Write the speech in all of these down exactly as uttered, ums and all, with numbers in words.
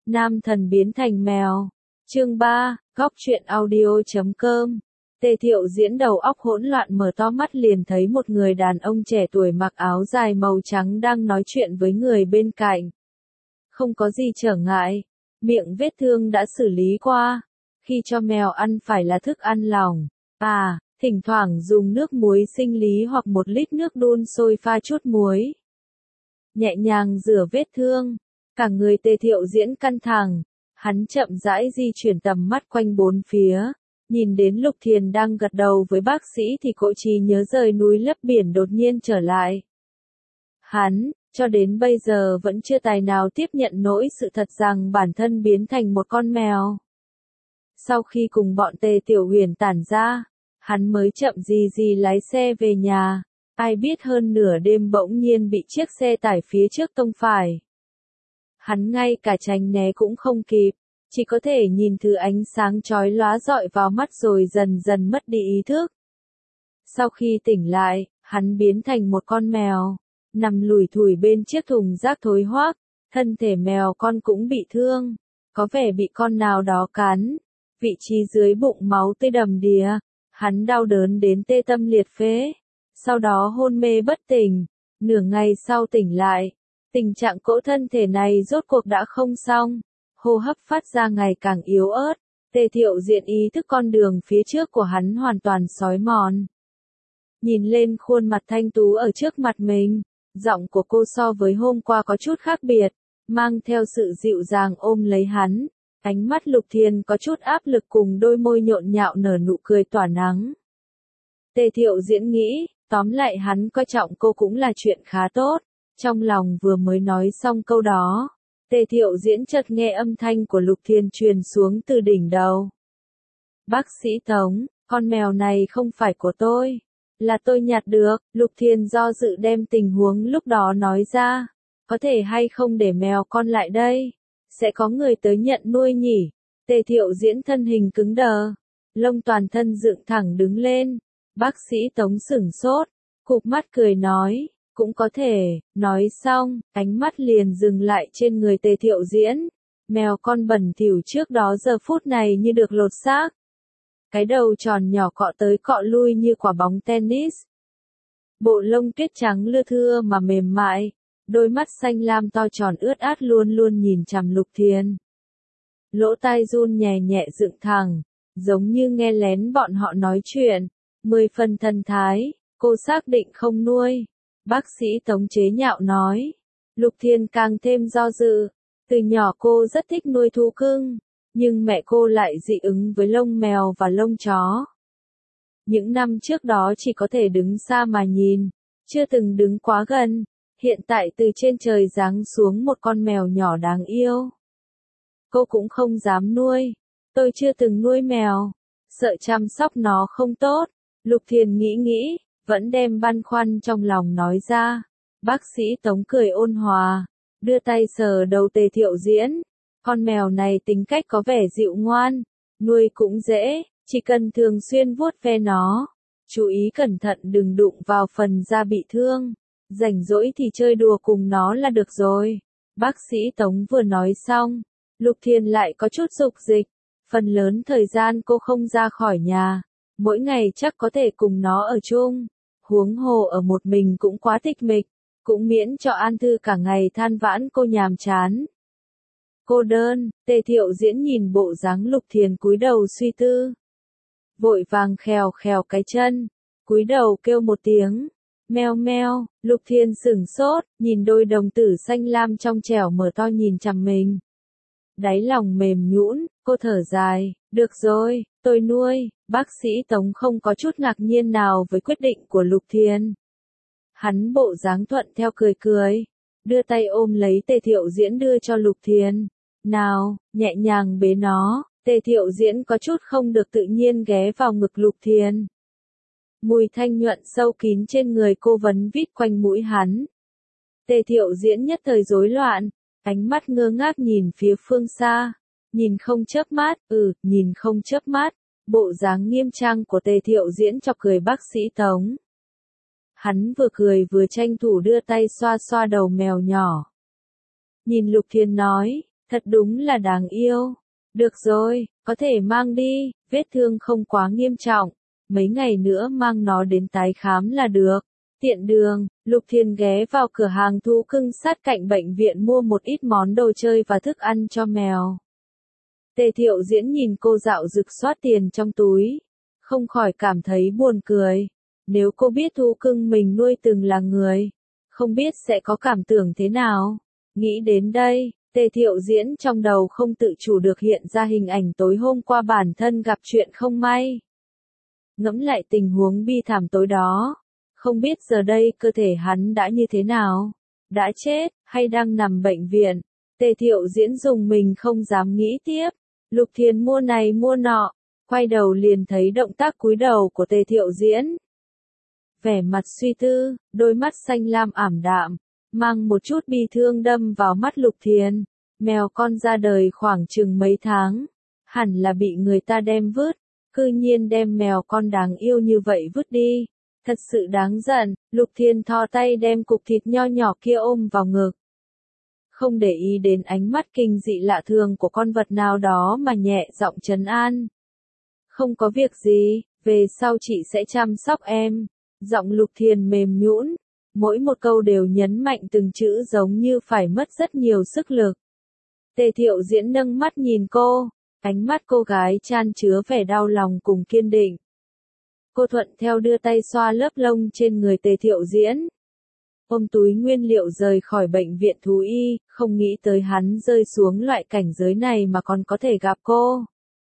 Nam thần biến thành mèo. Chương ba, góc truyện audio chấm com. Tề Thiệu Diễn đầu óc hỗn loạn mở to mắt liền thấy một người đàn ông trẻ tuổi mặc áo dài màu trắng đang nói chuyện với người bên cạnh. Không có gì trở ngại, miệng vết thương đã xử lý qua. Khi cho mèo ăn phải là thức ăn lỏng. À, thỉnh thoảng dùng nước muối sinh lý hoặc một lít nước đun sôi pha chút muối. Nhẹ nhàng rửa vết thương. Cả người Tề Thiệu Diễn căng thẳng. Hắn chậm rãi di chuyển tầm mắt quanh bốn phía. Nhìn đến Lục Thiền đang gật đầu với bác sĩ thì cội trí nhớ rời núi lấp biển đột nhiên trở lại. Hắn, cho đến bây giờ vẫn chưa tài nào tiếp nhận nỗi sự thật rằng bản thân biến thành một con mèo. Sau khi cùng bọn Tề Tiểu Huyền tản ra, hắn mới chậm gì gì lái xe về nhà. Ai biết hơn nửa đêm bỗng nhiên bị chiếc xe tải phía trước tông phải. Hắn ngay cả tránh né cũng không kịp, chỉ có thể nhìn thứ ánh sáng chói lóa dọi vào mắt rồi dần dần mất đi ý thức. Sau khi tỉnh lại, hắn biến thành một con mèo, nằm lủi thủi bên chiếc thùng rác thối hoác, thân thể mèo con cũng bị thương, có vẻ bị con nào đó cắn, vị trí dưới bụng máu tươi đầm đìa, hắn đau đớn đến tê tâm liệt phế, sau đó hôn mê bất tỉnh, nửa ngày sau tỉnh lại. Tình trạng cỗ thân thể này rốt cuộc đã không xong, hô hấp phát ra ngày càng yếu ớt, Tề Thiệu Diễn ý thức con đường phía trước của hắn hoàn toàn xói mòn. Nhìn lên khuôn mặt thanh tú ở trước mặt mình, giọng của cô so với hôm qua có chút khác biệt, mang theo sự dịu dàng ôm lấy hắn, ánh mắt Lục Thiền có chút áp lực cùng đôi môi nhộn nhạo nở nụ cười tỏa nắng. Tề Thiệu Diễn nghĩ, tóm lại hắn coi trọng cô cũng là chuyện khá tốt. Trong lòng vừa mới nói xong câu đó, Tề Thiệu Diễn chợt nghe âm thanh của Lục Thiền truyền xuống từ đỉnh đầu. Bác sĩ Tống, con mèo này không phải của tôi, là tôi nhặt được. Lục Thiền do dự đem tình huống lúc đó nói ra, có thể hay không để mèo con lại đây, sẽ có người tới nhận nuôi nhỉ. Tề Thiệu Diễn thân hình cứng đờ, lông toàn thân dựng thẳng đứng lên, bác sĩ Tống sửng sốt, cụp mắt cười nói. Cũng có thể, nói xong, ánh mắt liền dừng lại trên người Tề Thiệu Diễn. Mèo con bẩn thỉu trước đó giờ phút này như được lột xác. Cái đầu tròn nhỏ cọ tới cọ lui như quả bóng tennis. Bộ lông tuyết trắng lưa thưa mà mềm mại, đôi mắt xanh lam to tròn ướt át luôn luôn nhìn chằm Lục Thiền. Lỗ tai run nhẹ nhẹ dựng thẳng, giống như nghe lén bọn họ nói chuyện, mười phần thân thái, cô xác định không nuôi. Bác sĩ Tống chế nhạo nói. Lục Thiền càng thêm do dự. Từ nhỏ cô rất thích nuôi thú cưng, nhưng mẹ cô lại dị ứng với lông mèo và lông chó. Những năm trước đó chỉ có thể đứng xa mà nhìn, chưa từng đứng quá gần. Hiện tại từ trên trời giáng xuống một con mèo nhỏ đáng yêu. Cô cũng không dám nuôi. Tôi chưa từng nuôi mèo, sợ chăm sóc nó không tốt. Lục Thiền nghĩ nghĩ. Vẫn đem băn khoăn trong lòng nói ra. Bác sĩ Tống cười ôn hòa, đưa tay sờ đầu Tề Thiệu Diễn. Con mèo này tính cách có vẻ dịu ngoan, nuôi cũng dễ, chỉ cần thường xuyên vuốt ve nó. Chú ý cẩn thận đừng đụng vào phần da bị thương. Rảnh rỗi thì chơi đùa cùng nó là được rồi. Bác sĩ Tống vừa nói xong, Lục Thiền lại có chút dục dịch. Phần lớn thời gian cô không ra khỏi nhà, mỗi ngày chắc có thể cùng nó ở chung. Huống hồ ở một mình cũng quá tịch mịch, cũng miễn cho An Thư cả ngày than vãn cô nhàm chán. Cô đơn, Tề Thiệu Diễn nhìn bộ dáng Lục Thiền cúi đầu suy tư. Vội vàng khèo khèo cái chân, cúi đầu kêu một tiếng, meo meo. Lục Thiền sửng sốt, nhìn đôi đồng tử xanh lam trong trẻo mở to nhìn chằm mình. Đáy lòng mềm nhũn, cô thở dài, được rồi, tôi nuôi. Bác sĩ Tống không có chút ngạc nhiên nào với quyết định của Lục Thiền. Hắn bộ dáng thuận theo cười cười, đưa tay ôm lấy Tề Thiệu Diễn đưa cho Lục Thiền. Nào, nhẹ nhàng bế nó. Tề Thiệu Diễn có chút không được tự nhiên ghé vào ngực Lục Thiền. Mùi thanh nhuận sâu kín trên người cô vấn vít quanh mũi hắn. Tề Thiệu Diễn nhất thời rối loạn, ánh mắt ngơ ngác nhìn phía phương xa, nhìn không chớp mắt, ừ, nhìn không chớp mắt. Bộ dáng nghiêm trang của Tề Thiệu Diễn chọc cười bác sĩ Tống. Hắn vừa cười vừa tranh thủ đưa tay xoa xoa đầu mèo nhỏ. Nhìn Lục Thiền nói, Thật đúng là đáng yêu. Được rồi, có thể mang đi, vết thương không quá nghiêm trọng. Mấy ngày nữa mang nó đến tái khám là được. Tiện đường, Lục Thiên ghé vào cửa hàng thú cưng sát cạnh bệnh viện mua một ít món đồ chơi và thức ăn cho mèo. Tề Thiệu Diễn nhìn cô dạo rực soát tiền trong túi, không khỏi cảm thấy buồn cười. Nếu cô biết thú cưng mình nuôi từng là người, không biết sẽ có cảm tưởng thế nào. Nghĩ đến đây, Tề Thiệu Diễn trong đầu không tự chủ được hiện ra hình ảnh tối hôm qua bản thân gặp chuyện không may. Ngẫm lại tình huống bi thảm tối đó, không biết giờ đây cơ thể hắn đã như thế nào, đã chết, hay đang nằm bệnh viện. Tề Thiệu Diễn dùng mình không dám nghĩ tiếp. Lục Thiên mua này mua nọ, quay đầu liền thấy động tác cúi đầu của Tề Thiệu Diễn. Vẻ mặt suy tư, đôi mắt xanh lam ảm đạm, mang một chút bi thương đâm vào mắt Lục Thiên. Mèo con ra đời khoảng chừng mấy tháng, hẳn là bị người ta đem vứt, cư nhiên đem mèo con đáng yêu như vậy vứt đi. Thật sự đáng giận. Lục Thiên thò tay đem cục thịt nho nhỏ kia ôm vào ngực. Không để ý đến ánh mắt kinh dị lạ thường của con vật nào đó mà nhẹ giọng trấn an. Không có việc gì, về sau chị sẽ chăm sóc em. Giọng Lục Thiên mềm nhũn, mỗi một câu đều nhấn mạnh từng chữ giống như phải mất rất nhiều sức lực. Tề Thiệu Diễn nâng mắt nhìn cô, ánh mắt cô gái chan chứa vẻ đau lòng cùng kiên định. Cô thuận theo đưa tay xoa lớp lông trên người Tề Thiệu Diễn. Ôm túi nguyên liệu rời khỏi bệnh viện thú y, không nghĩ tới hắn rơi xuống loại cảnh giới này mà còn có thể gặp cô.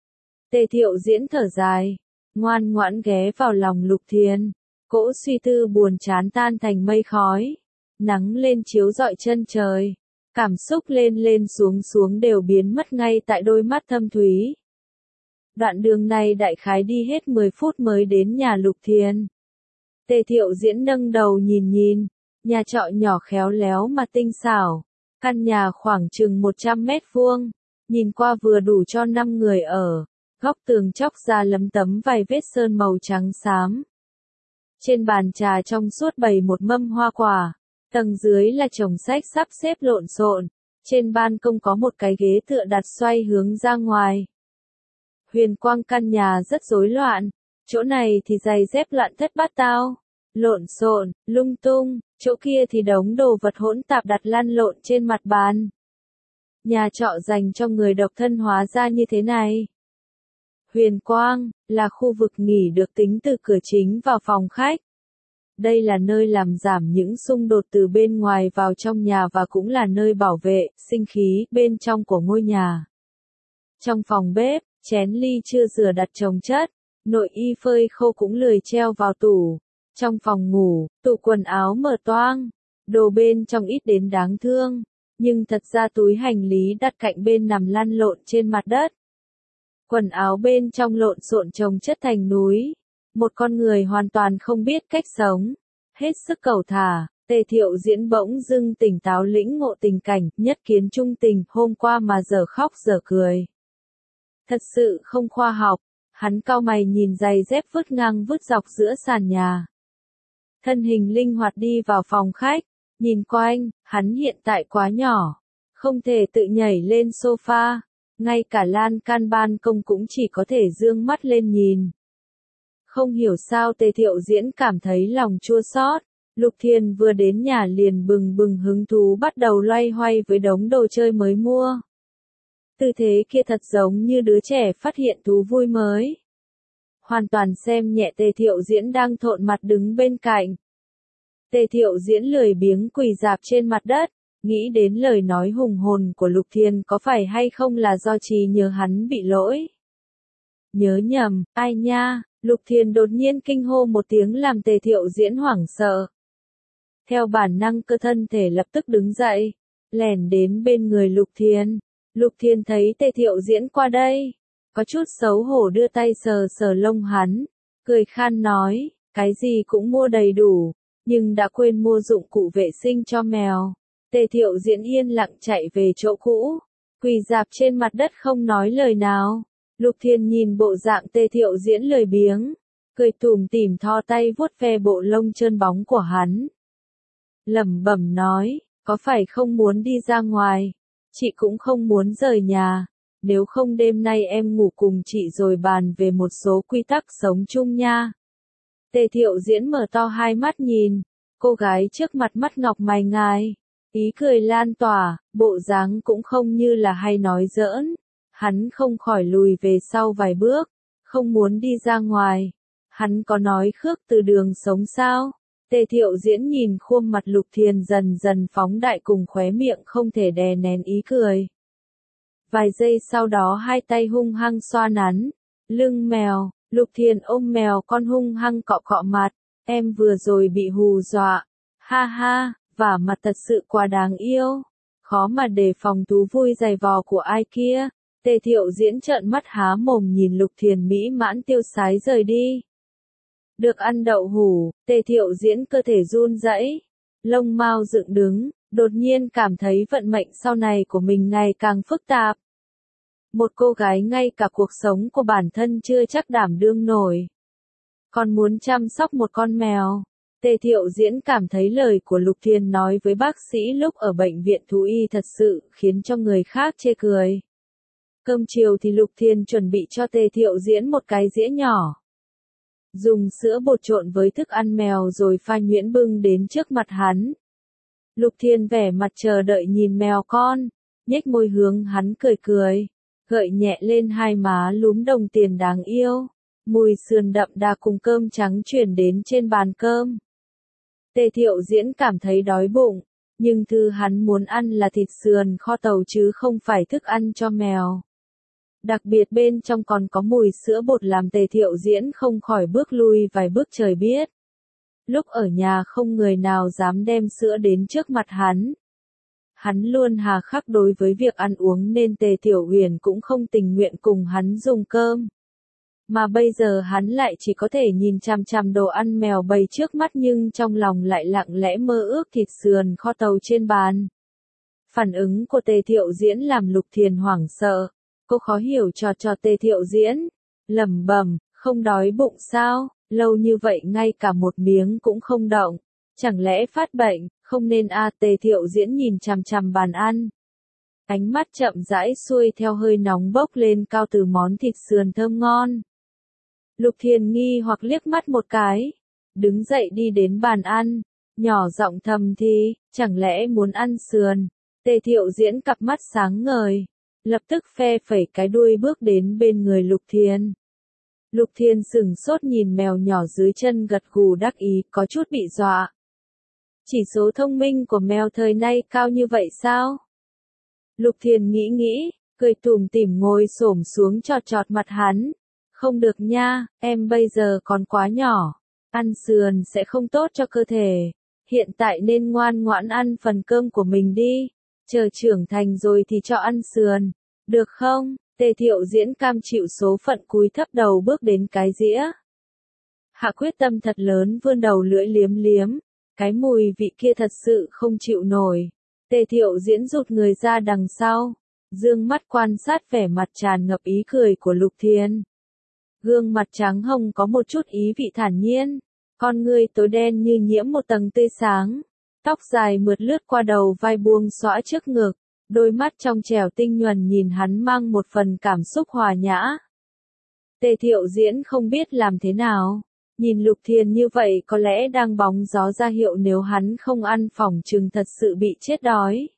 Tề Thiệu Diễn thở dài, ngoan ngoãn ghé vào lòng Lục Thiên. Cỗ suy tư buồn chán tan thành mây khói. Nắng lên chiếu rọi chân trời. Cảm xúc lên lên xuống xuống đều biến mất ngay tại đôi mắt thâm thúy. Đoạn đường này đại khái đi hết mười phút mới đến nhà Lục Thiên. Tề Thiệu Diễn nâng đầu nhìn nhìn, nhà trọ nhỏ khéo léo mà tinh xảo. Căn nhà khoảng chừng một trăm mét vuông, nhìn qua vừa đủ cho năm người ở. Góc tường chóc ra lấm tấm vài vết sơn màu trắng xám. Trên bàn trà trong suốt bày một mâm hoa quả, tầng dưới là chồng sách sắp xếp lộn xộn, trên ban công có một cái ghế tựa đặt xoay hướng ra ngoài. Huyền quang căn nhà rất rối loạn, chỗ này thì giày dép loạn thất bát tao, lộn xộn, lung tung, chỗ kia thì đống đồ vật hỗn tạp đặt lăn lộn trên mặt bàn. Nhà trọ dành cho người độc thân hóa ra như thế này. Huyền quang, là khu vực nghỉ được tính từ cửa chính vào phòng khách. Đây là nơi làm giảm những xung đột từ bên ngoài vào trong nhà và cũng là nơi bảo vệ, sinh khí, bên trong của ngôi nhà. Trong phòng bếp, chén ly chưa rửa đặt chồng chất, nội y phơi khô cũng lười treo vào tủ. Trong phòng ngủ, tủ quần áo mở toang, đồ bên trong ít đến đáng thương, nhưng thật ra túi hành lý đặt cạnh bên nằm lăn lộn trên mặt đất. Quần áo bên trong lộn xộn chồng chất thành núi. Một con người hoàn toàn không biết cách sống. Hết sức cẩu thả, Tề Thiệu Diễn bỗng dưng tỉnh táo lĩnh ngộ tình cảnh, nhất kiến trung tình, hôm qua mà giờ khóc giờ cười. Thật sự không khoa học, hắn cau mày nhìn giày dép vứt ngang vứt dọc giữa sàn nhà. Thân hình linh hoạt đi vào phòng khách, nhìn quanh, hắn hiện tại quá nhỏ, không thể tự nhảy lên sofa. Ngay cả lan can ban công cũng chỉ có thể dương mắt lên nhìn. Không hiểu sao Tề Thiệu Diễn cảm thấy lòng chua xót. Lục Thiên vừa đến nhà liền bừng bừng hứng thú bắt đầu loay hoay với đống đồ chơi mới mua. Tư thế kia thật giống như đứa trẻ phát hiện thú vui mới. Hoàn toàn xem nhẹ Tề Thiệu Diễn đang thộn mặt đứng bên cạnh. Tề Thiệu Diễn lười biếng quỳ rạp trên mặt đất. Nghĩ đến lời nói hùng hồn của Lục Thiên có phải hay không là do trí nhớ hắn bị lỗi. Nhớ nhầm, ai nha, Lục Thiên đột nhiên kinh hô một tiếng làm Tề Thiệu Diễn hoảng sợ. Theo bản năng cơ thân thể lập tức đứng dậy, lẻn đến bên người Lục Thiên. Lục Thiên thấy Tề Thiệu Diễn qua đây, có chút xấu hổ đưa tay sờ sờ lông hắn, cười khan nói, cái gì cũng mua đầy đủ, nhưng đã quên mua dụng cụ vệ sinh cho mèo. Tề Thiệu Diễn yên lặng chạy về chỗ cũ, quỳ rạp trên mặt đất không nói lời nào. Lục Thiên nhìn bộ dạng Tề Thiệu Diễn lười biếng, cười tủm tỉm thò tay vuốt ve bộ lông trơn bóng của hắn. Lẩm bẩm nói, có phải không muốn đi ra ngoài, Chị cũng không muốn rời nhà, nếu không đêm nay em ngủ cùng chị rồi bàn về một số quy tắc sống chung nha. Tề Thiệu Diễn mở to hai mắt nhìn, cô gái trước mặt mắt ngọc mày ngài, ý cười lan tỏa, bộ dáng cũng không như là hay nói giỡn. Hắn không khỏi lùi về sau vài bước, không muốn đi ra ngoài. Hắn có nói khước từ đường sống sao? Tề Thiệu Diễn nhìn khuôn mặt Lục Thiền dần dần phóng đại cùng khóe miệng không thể đè nén ý cười. Vài giây sau đó hai tay hung hăng xoa nắn lưng mèo, Lục Thiền ôm mèo con hung hăng cọ cọ mặt, em vừa rồi bị hù dọa, ha ha, vả mặt thật sự quá đáng yêu, khó mà đề phòng thú vui giày vò của ai kia. Tề Thiệu Diễn trợn mắt há mồm nhìn Lục Thiền mỹ mãn tiêu sái rời đi. Được ăn đậu hủ, Tề Thiệu Diễn cơ thể run rẩy, lông mao dựng đứng, đột nhiên cảm thấy vận mệnh sau này của mình ngày càng phức tạp. Một cô gái ngay cả cuộc sống của bản thân chưa chắc đảm đương nổi, còn muốn chăm sóc một con mèo. Tề Thiệu Diễn cảm thấy lời của Lục Thiền nói với bác sĩ lúc ở bệnh viện thú y thật sự khiến cho người khác chê cười. Cơm chiều thì Lục Thiền chuẩn bị cho Tề Thiệu Diễn một cái dĩa nhỏ. Dùng sữa bột trộn với thức ăn mèo rồi pha nhuyễn bưng đến trước mặt hắn. Lục Thiền vẻ mặt chờ đợi nhìn mèo con, nhếch môi hướng hắn cười cười, gợi nhẹ lên hai má lúm đồng tiền đáng yêu. Mùi sườn đậm đà cùng cơm trắng chuyển đến trên bàn cơm. Tề Thiệu Diễn cảm thấy đói bụng, nhưng thứ hắn muốn ăn là thịt sườn kho tàu chứ không phải thức ăn cho mèo. Đặc biệt bên trong còn có mùi sữa bột làm Tề Thiệu Diễn không khỏi bước lui vài bước trời biết. Lúc ở nhà không người nào dám đem sữa đến trước mặt hắn. Hắn luôn hà khắc đối với việc ăn uống nên Tề Tiểu Huyền cũng không tình nguyện cùng hắn dùng cơm. Mà bây giờ hắn lại chỉ có thể nhìn chằm chằm đồ ăn mèo bày trước mắt nhưng trong lòng lại lặng lẽ mơ ước thịt sườn kho tàu trên bàn. Phản ứng của Tề Thiệu Diễn làm Lục Thiền hoảng sợ. Cô khó hiểu trò trò Tề Thiệu Diễn, lẩm bẩm, không đói bụng sao, lâu như vậy ngay cả một miếng cũng không động, chẳng lẽ phát bệnh, không nên a à, Tề Thiệu Diễn nhìn chằm chằm bàn ăn. Ánh mắt chậm rãi xuôi theo hơi nóng bốc lên cao từ món thịt sườn thơm ngon. Lục Thiền nghi hoặc liếc mắt một cái, đứng dậy đi đến bàn ăn, nhỏ giọng thầm thì, chẳng lẽ muốn ăn sườn. Tề Thiệu Diễn cặp mắt sáng ngời, lập tức phe phẩy cái đuôi bước đến bên người Lục Thiền. Lục Thiền sửng sốt nhìn mèo nhỏ dưới chân gật gù đắc ý, có chút bị dọa. Chỉ số thông minh của mèo thời nay cao như vậy sao? Lục Thiền nghĩ nghĩ, cười tủm tỉm ngồi xổm xuống chọt chọt mặt hắn. Không được nha, em bây giờ còn quá nhỏ, ăn sườn sẽ không tốt cho cơ thể. Hiện tại nên ngoan ngoãn ăn phần cơm của mình đi, chờ trưởng thành rồi thì cho ăn sườn, được không? Tề Thiệu Diễn cam chịu số phận cúi thấp đầu bước đến cái dĩa. Hạ quyết tâm thật lớn vươn đầu lưỡi liếm liếm, cái mùi vị kia thật sự không chịu nổi. Tề Thiệu Diễn rụt người ra đằng sau, dương mắt quan sát vẻ mặt tràn ngập ý cười của Lục Thiền. Gương mặt trắng hồng có một chút ý vị thản nhiên, con ngươi tối đen như nhiễm một tầng tươi sáng, tóc dài mượt lướt qua đầu vai buông xõa trước ngực, đôi mắt trong trẻo tinh nhuần nhìn hắn mang một phần cảm xúc hòa nhã. Tề Thiệu Diễn không biết làm thế nào, nhìn Lục Thiền như vậy có lẽ đang bóng gió ra hiệu nếu hắn không ăn phỏng chừng thật sự bị chết đói.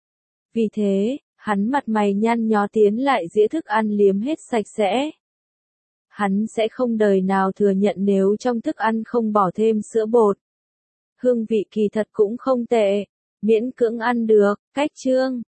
Vì thế, hắn mặt mày nhăn nhó tiến lại dĩa thức ăn liếm hết sạch sẽ. Hắn sẽ không đời nào thừa nhận nếu trong thức ăn không bỏ thêm sữa bột. Hương vị kỳ thật cũng không tệ, miễn cưỡng ăn được, cách chương.